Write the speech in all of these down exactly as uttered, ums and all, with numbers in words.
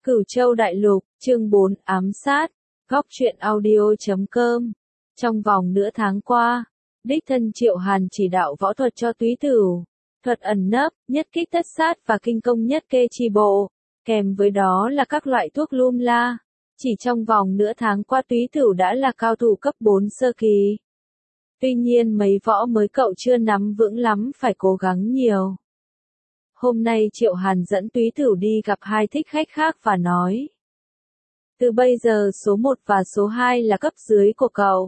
Cửu Châu Đại Lục, chương bốn, ám sát, góc truyện audio chấm com. Trong vòng nửa tháng qua, đích thân Triệu Hàn chỉ đạo võ thuật cho Túy Tửu, thuật ẩn nấp, nhất kích tất sát và kinh công nhất kê chi bộ, kèm với đó là các loại thuốc lum la. Chỉ trong vòng nửa tháng qua Túy Tửu đã là cao thủ cấp bốn sơ kỳ. Tuy nhiên mấy võ mới cậu chưa nắm vững lắm, phải cố gắng nhiều. Hôm nay Triệu Hàn dẫn Túy Tửu đi gặp hai thích khách khác và nói: từ bây giờ số một và số hai là cấp dưới của cậu.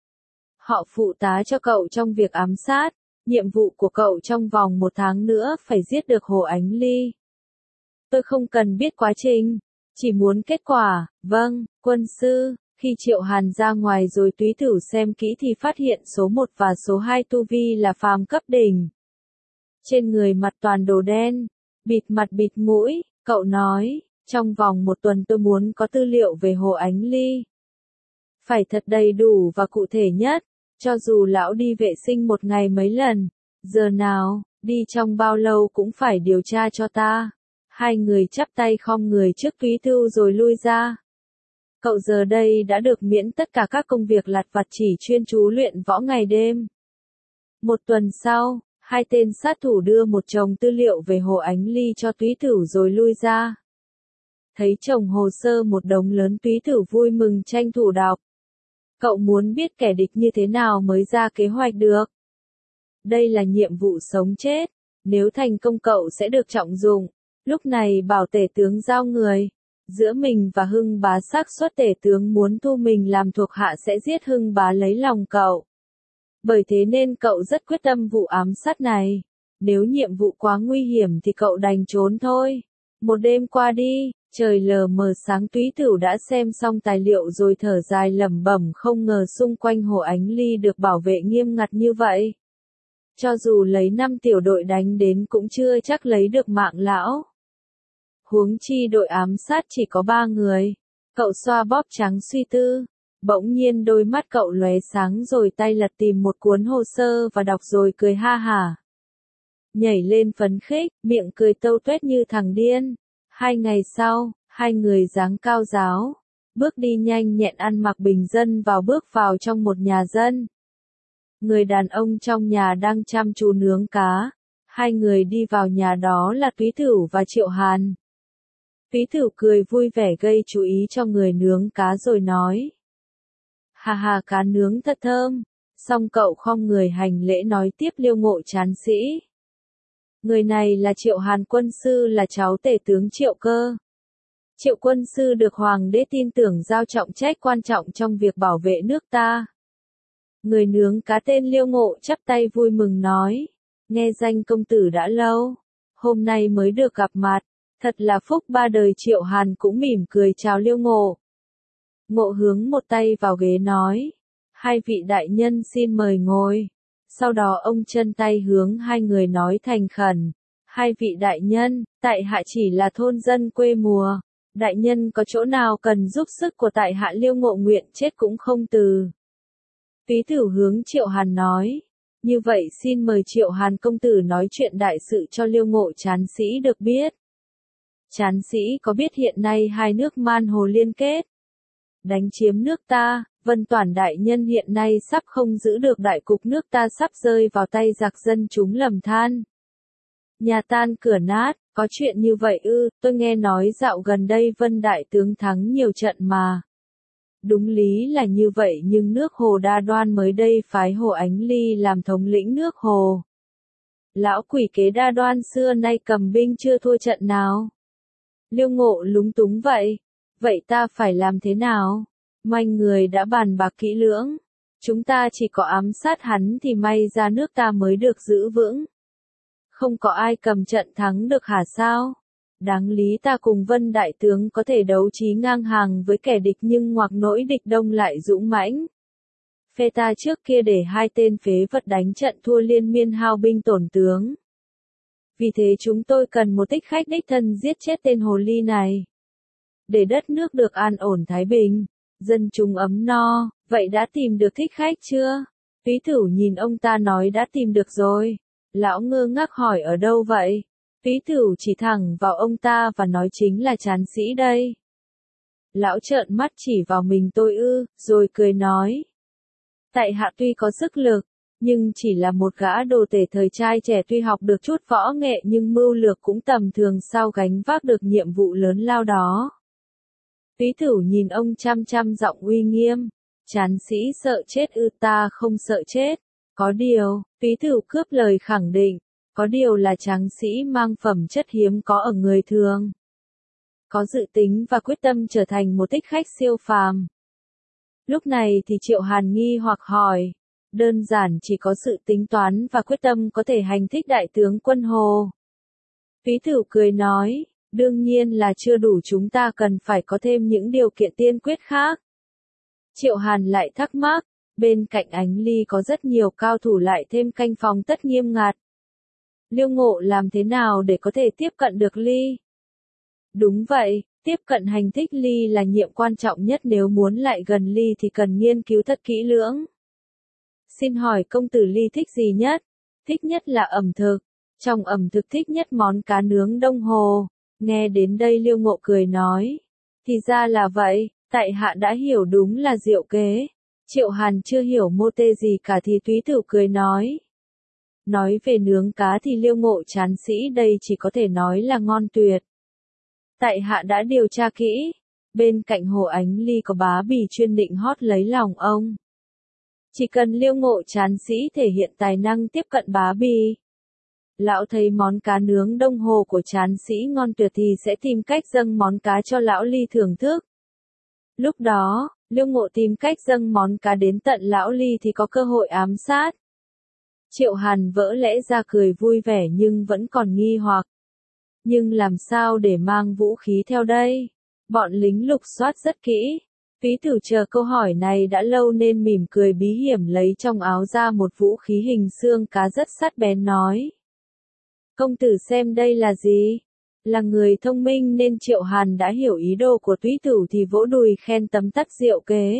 Họ phụ tá cho cậu trong việc ám sát, nhiệm vụ của cậu trong vòng một tháng nữa phải giết được Hồ Ánh Ly. Tôi không cần biết quá trình, chỉ muốn kết quả. Vâng, quân sư. Khi Triệu Hàn ra ngoài rồi Túy Tửu xem kỹ thì phát hiện số một và số hai tu vi là phàm cấp đỉnh. Trên người mặt toàn đồ đen, bịt mặt bịt mũi, cậu nói, trong vòng một tuần tôi muốn có tư liệu về Hồ Ánh Ly. Phải thật đầy đủ và cụ thể nhất, cho dù lão đi vệ sinh một ngày mấy lần, giờ nào, đi trong bao lâu cũng phải điều tra cho ta. Hai người chắp tay khom người trước Túy Tửu rồi lui ra. Cậu giờ đây đã được miễn tất cả các công việc lặt vặt, chỉ chuyên chú luyện võ ngày đêm. Một tuần sau, hai tên sát thủ đưa một chồng tư liệu về Hồ Ánh Ly cho Túy Tửu rồi lui ra. Thấy chồng hồ sơ một đống lớn, Túy Tửu vui mừng tranh thủ đọc. Cậu muốn biết kẻ địch như thế nào mới ra kế hoạch được. Đây là nhiệm vụ sống chết, nếu thành công cậu sẽ được trọng dụng. Lúc này bảo tể tướng giao người. Giữa mình và Hưng Bá xác suất tể tướng muốn thu mình làm thuộc hạ sẽ giết Hưng Bá lấy lòng cậu. Bởi thế nên cậu rất quyết tâm vụ ám sát này. Nếu nhiệm vụ quá nguy hiểm thì cậu đành trốn thôi. Một đêm qua đi, trời lờ mờ sáng, Túy Tửu đã xem xong tài liệu rồi thở dài lẩm bẩm, không ngờ xung quanh Hồ Ánh Ly được bảo vệ nghiêm ngặt như vậy. Cho dù lấy năm tiểu đội đánh đến cũng chưa chắc lấy được mạng lão. Huống chi đội ám sát chỉ có ba người. Cậu xoa bóp trắng suy tư. Bỗng nhiên đôi mắt cậu lóe sáng rồi tay lật tìm một cuốn hồ sơ và đọc rồi cười ha hả. Nhảy lên phấn khích, miệng cười tâu tuét như thằng điên. Hai ngày sau, hai người dáng cao ráo, bước đi nhanh nhẹn ăn mặc bình dân vào bước vào trong một nhà dân. Người đàn ông trong nhà đang chăm chú nướng cá. Hai người đi vào nhà đó là Túy Tửu và Triệu Hàn. Túy Tửu cười vui vẻ gây chú ý cho người nướng cá rồi nói: hà hà, cá nướng thật thơm. Xong cậu khom người hành lễ nói tiếp: Liêu Ngộ Trán sĩ. Người này là Triệu Hàn quân sư, là cháu tể tướng Triệu Cơ. Triệu quân sư được hoàng đế tin tưởng giao trọng trách quan trọng trong việc bảo vệ nước ta. Người nướng cá tên Liêu Ngộ chắp tay vui mừng nói: nghe danh công tử đã lâu, hôm nay mới được gặp mặt, thật là phúc ba đời. Triệu Hàn cũng mỉm cười chào Liêu Ngộ. Ngộ hướng một tay vào ghế nói: hai vị đại nhân xin mời ngồi. Sau đó ông chân tay hướng hai người nói thành khẩn: hai vị đại nhân, tại hạ chỉ là thôn dân quê mùa. Đại nhân có chỗ nào cần giúp sức của tại hạ, Liêu Ngộ nguyện chết cũng không từ. Túy Tửu hướng Triệu Hàn nói: như vậy xin mời Triệu Hàn công tử nói chuyện đại sự cho Liêu Ngộ Trán sĩ được biết. Trán sĩ có biết hiện nay hai nước Man Hồ liên kết đánh chiếm nước ta, Vân Toản đại nhân hiện nay sắp không giữ được đại cục, nước ta sắp rơi vào tay giặc, dân chúng lầm than, nhà tan cửa nát. Có chuyện như vậy ư? Tôi nghe nói dạo gần đây Vân đại tướng thắng nhiều trận mà. Đúng lý là như vậy, nhưng nước Hồ Đa Đoan mới đây phái Hồ Ánh Ly làm thống lĩnh nước Hồ. Lão quỷ kế Đa Đoan xưa nay cầm binh chưa thua trận nào. Liêu Ngộ lúng túng vậy. Vậy ta phải làm thế nào? Manh người đã bàn bạc kỹ lưỡng. Chúng ta chỉ có ám sát hắn thì may ra nước ta mới được giữ vững. Không có ai cầm trận thắng được hả sao? Đáng lý ta cùng Vân đại tướng có thể đấu trí ngang hàng với kẻ địch, nhưng ngoặc nỗi địch đông lại dũng mãnh. Phe ta trước kia để hai tên phế vật đánh trận thua liên miên, hao binh tổn tướng. Vì thế chúng tôi cần một thích khách đích thân giết chết tên hồ ly này. Để đất nước được an ổn thái bình, dân chúng ấm no. Vậy đã tìm được thích khách chưa? Túy Tửu nhìn ông ta nói: đã tìm được rồi. Lão ngơ ngác hỏi: ở đâu vậy? Túy Tửu chỉ thẳng vào ông ta và nói chính là Tráng Sĩ đây. Lão trợn mắt chỉ vào mình tôi ư, rồi cười nói. Tại hạ tuy có sức lực, nhưng chỉ là một gã đồ tể thời trai trẻ tuy học được chút võ nghệ nhưng mưu lược cũng tầm thường sao gánh vác được nhiệm vụ lớn lao đó. Túy Tửu nhìn ông chăm chăm giọng uy nghiêm. Tráng Sĩ sợ chết ư? Ta không sợ chết. Có điều, Túy Tửu cướp lời khẳng định, có điều là Tráng Sĩ mang phẩm chất hiếm có ở người thường. Có dự tính và quyết tâm trở thành một thích khách siêu phàm. Lúc này thì Triệu Hàn nghi hoặc hỏi, đơn giản chỉ có sự tính toán và quyết tâm có thể hành thích đại tướng quân Hồ. Túy Tửu cười nói, đương nhiên là chưa đủ, chúng ta cần phải có thêm những điều kiện tiên quyết khác. Triệu Hàn lại thắc mắc, bên cạnh Ánh Ly có rất nhiều cao thủ lại thêm canh phòng tất nghiêm ngặt. Liêu Ngộ làm thế nào để có thể tiếp cận được Ly? Đúng vậy, tiếp cận hành thích Ly là nhiệm quan trọng nhất, nếu muốn lại gần Ly thì cần nghiên cứu thật kỹ lưỡng. Xin hỏi công tử Ly thích gì nhất? Thích nhất là ẩm thực. Trong ẩm thực thích nhất món cá nướng Đông Hồ. Nghe đến đây Liêu Ngộ cười nói. Thì ra là vậy, tại hạ đã hiểu, đúng là diệu kế. Triệu Hàn chưa hiểu mô tê gì cả thì Túy Tửu cười nói. Nói về nướng cá thì Liêu Ngộ Tráng Sĩ đây chỉ có thể nói là ngon tuyệt. Tại hạ đã điều tra kỹ, bên cạnh Hồ Ánh Ly có Bá Bì chuyên định hót lấy lòng ông. Chỉ cần Liêu Ngộ Tráng Sĩ thể hiện tài năng tiếp cận Bá Bì. Lão thấy món cá nướng Đông Hồ của Tráng Sĩ ngon tuyệt thì sẽ tìm cách dâng món cá cho lão Ly thưởng thức. Lúc đó, Liêu Ngộ tìm cách dâng món cá đến tận lão Ly thì có cơ hội ám sát. Triệu Hàn vỡ lẽ ra cười vui vẻ nhưng vẫn còn nghi hoặc. Nhưng làm sao để mang vũ khí theo đây? Bọn lính lục soát rất kỹ. Túy Tửu chờ câu hỏi này đã lâu nên mỉm cười bí hiểm lấy trong áo ra một vũ khí hình xương cá rất sắc bén nói. Công tử xem đây là gì? Là người thông minh nên Triệu Hàn đã hiểu ý đồ của Túy Tửu thì vỗ đùi khen tấm tắc diệu kế.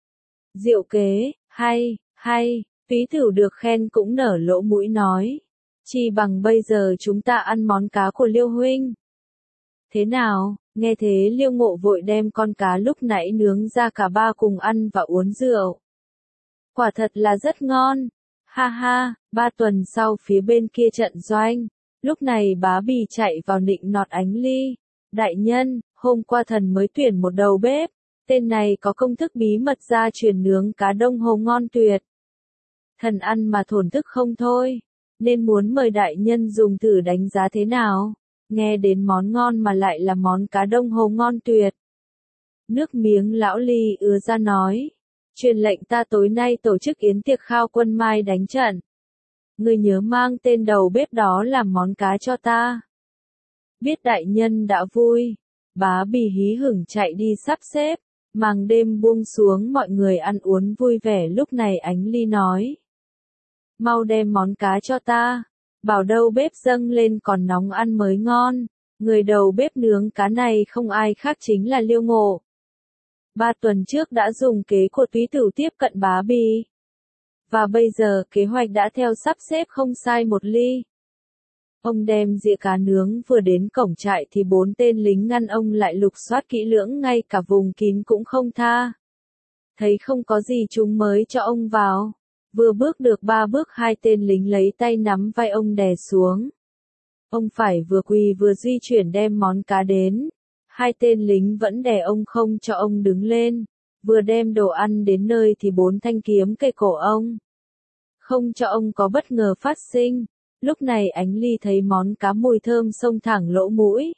Diệu kế, hay, hay, Túy Tửu được khen cũng nở lỗ mũi nói. Chỉ bằng bây giờ chúng ta ăn món cá của Liêu huynh. Thế nào, nghe thế Liêu Ngộ vội đem con cá lúc nãy nướng ra cả ba cùng ăn và uống rượu. Quả thật là rất ngon. Ha ha, ba tuần sau phía bên kia trận doanh. Lúc này Bá Bì chạy vào nịnh nọt Ánh Ly. Đại nhân, hôm qua thần mới tuyển một đầu bếp. Tên này có công thức bí mật gia truyền nướng cá Đông Hồ ngon tuyệt. Thần ăn mà thổn thức không thôi. Nên muốn mời đại nhân dùng thử đánh giá thế nào. Nghe đến món ngon mà lại là món cá Đông Hồ ngon tuyệt. Nước miếng lão Ly ứa ra nói. Truyền lệnh ta tối nay tổ chức yến tiệc khao quân mai đánh trận. Ngươi nhớ mang tên đầu bếp đó làm món cá cho ta. Biết đại nhân đã vui. Bá Bì hí hửng chạy đi sắp xếp. Màn đêm buông xuống mọi người ăn uống vui vẻ, lúc này Ánh Ly nói. Mau đem món cá cho ta. Bảo đâu bếp dâng lên còn nóng ăn mới ngon. Người đầu bếp nướng cá này không ai khác chính là Liêu Ngộ. Ba tuần trước đã dùng kế của Túy Tửu tiếp cận Bá Bì. Và bây giờ kế hoạch đã theo sắp xếp không sai một ly. Ông đem dĩa cá nướng vừa đến cổng trại thì bốn tên lính ngăn ông lại lục soát kỹ lưỡng, ngay cả vùng kín cũng không tha. Thấy không có gì chúng mới cho ông vào. Vừa bước được ba bước hai tên lính lấy tay nắm vai ông đè xuống. Ông phải vừa quỳ vừa di chuyển đem món cá đến. Hai tên lính vẫn đè ông không cho ông đứng lên. Vừa đem đồ ăn đến nơi thì bốn thanh kiếm kề cổ ông. Không cho ông có bất ngờ phát sinh. Lúc này Ánh Ly thấy món cá mùi thơm xông thẳng lỗ mũi.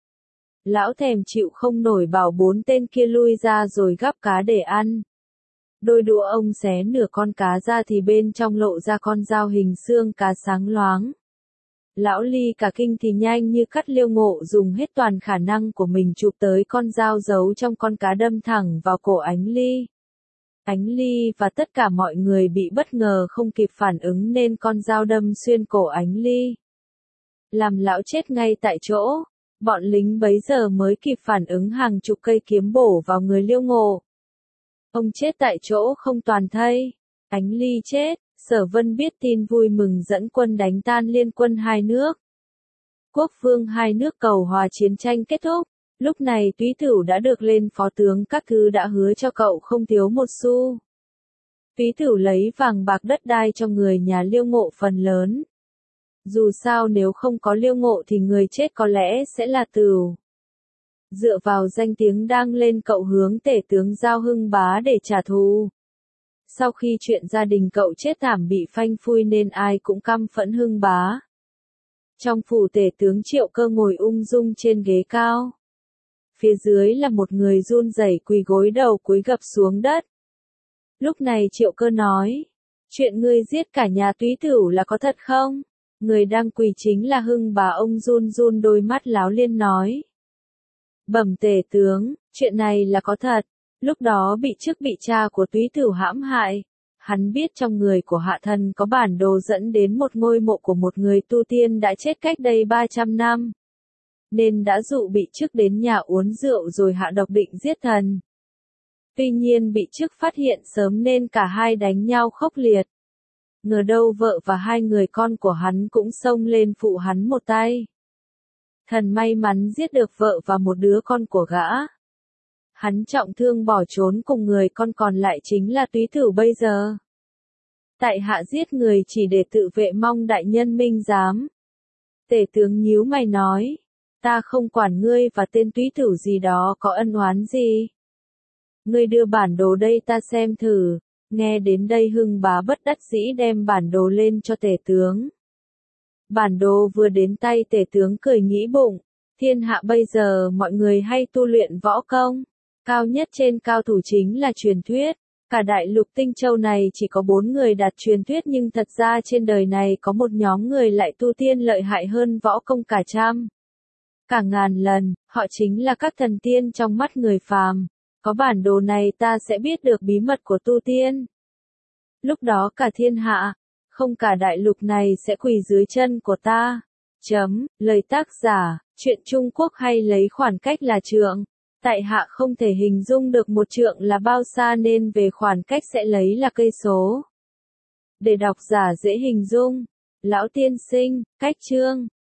Lão thèm chịu không nổi bảo bốn tên kia lui ra rồi gắp cá để ăn. Đôi đũa ông xé nửa con cá ra thì bên trong lộ ra con dao hình xương cá sáng loáng. Lão Ly cả kinh thì nhanh như cắt, Liêu Ngộ dùng hết toàn khả năng của mình chụp tới con dao giấu trong con cá đâm thẳng vào cổ Ánh Ly. Ánh Ly và tất cả mọi người bị bất ngờ không kịp phản ứng nên con dao đâm xuyên cổ Ánh Ly. Làm lão chết ngay tại chỗ, bọn lính bấy giờ mới kịp phản ứng hàng chục cây kiếm bổ vào người Liêu Ngộ. Ông chết tại chỗ không toàn thây. Ánh Ly chết, Sở Vân biết tin vui mừng dẫn quân đánh tan liên quân hai nước. Quốc vương hai nước cầu hòa chiến tranh kết thúc. Lúc này Túy Tửu đã được lên phó tướng, các thứ đã hứa cho cậu không thiếu một xu. Túy Tửu lấy vàng bạc đất đai cho người nhà Liêu Ngộ phần lớn. Dù sao nếu không có Liêu Ngộ thì người chết có lẽ sẽ là Tửu. Dựa vào danh tiếng đang lên, cậu hướng tể tướng Giao Hưng Bá để trả thù. Sau khi chuyện gia đình cậu chết thảm bị phanh phui nên ai cũng căm phẫn Hưng Bá. Trong phủ, tể tướng Triệu Cơ ngồi ung dung trên ghế cao. Phía dưới là một người run rẩy quỳ gối đầu cúi gập xuống đất. Lúc này Triệu Cơ nói, chuyện ngươi giết cả nhà Túy Tửu là có thật không? Người đang quỳ chính là Hưng Bá, ông run run đôi mắt láo liên nói. Bẩm tể tướng, chuyện này là có thật. Lúc đó bị trước bị cha của Túy Tửu hãm hại. Hắn biết trong người của hạ thần có bản đồ dẫn đến một ngôi mộ của một người tu tiên đã chết cách đây ba trăm năm. Nên đã dụ bị trước đến nhà uống rượu rồi hạ độc định giết thần. Tuy nhiên bị trước phát hiện sớm nên cả hai đánh nhau khốc liệt. Ngờ đâu vợ và hai người con của hắn cũng xông lên phụ hắn một tay. Thần may mắn giết được vợ và một đứa con của gã. Hắn trọng thương bỏ trốn cùng người con, còn lại chính là Túy Tửu bây giờ. Tại hạ giết người chỉ để tự vệ, mong đại nhân minh giám. Tể tướng nhíu mày nói, ta không quản ngươi và tên Túy Tửu gì đó có ân oán gì. Ngươi đưa bản đồ đây ta xem thử. Nghe đến đây Hưng Bá bất đắc dĩ đem bản đồ lên cho tể tướng. Bản đồ vừa đến tay tể tướng cười nghĩ bụng, thiên hạ bây giờ mọi người hay tu luyện võ công. Cao nhất trên cao thủ chính là truyền thuyết. Cả đại lục Tinh Châu này chỉ có bốn người đạt truyền thuyết, nhưng thật ra trên đời này có một nhóm người lại tu tiên lợi hại hơn võ công cả trăm, cả ngàn lần, họ chính là các thần tiên trong mắt người phàm. Có bản đồ này ta sẽ biết được bí mật của tu tiên. Lúc đó cả thiên hạ, không cả đại lục này sẽ quỳ dưới chân của ta. Chấm, lời tác giả, chuyện Trung Quốc hay lấy khoảng cách là trượng. Tại hạ không thể hình dung được một trượng là bao xa nên về khoảng cách sẽ lấy là cây số. Để đọc giả dễ hình dung, lão tiên sinh, cách chương.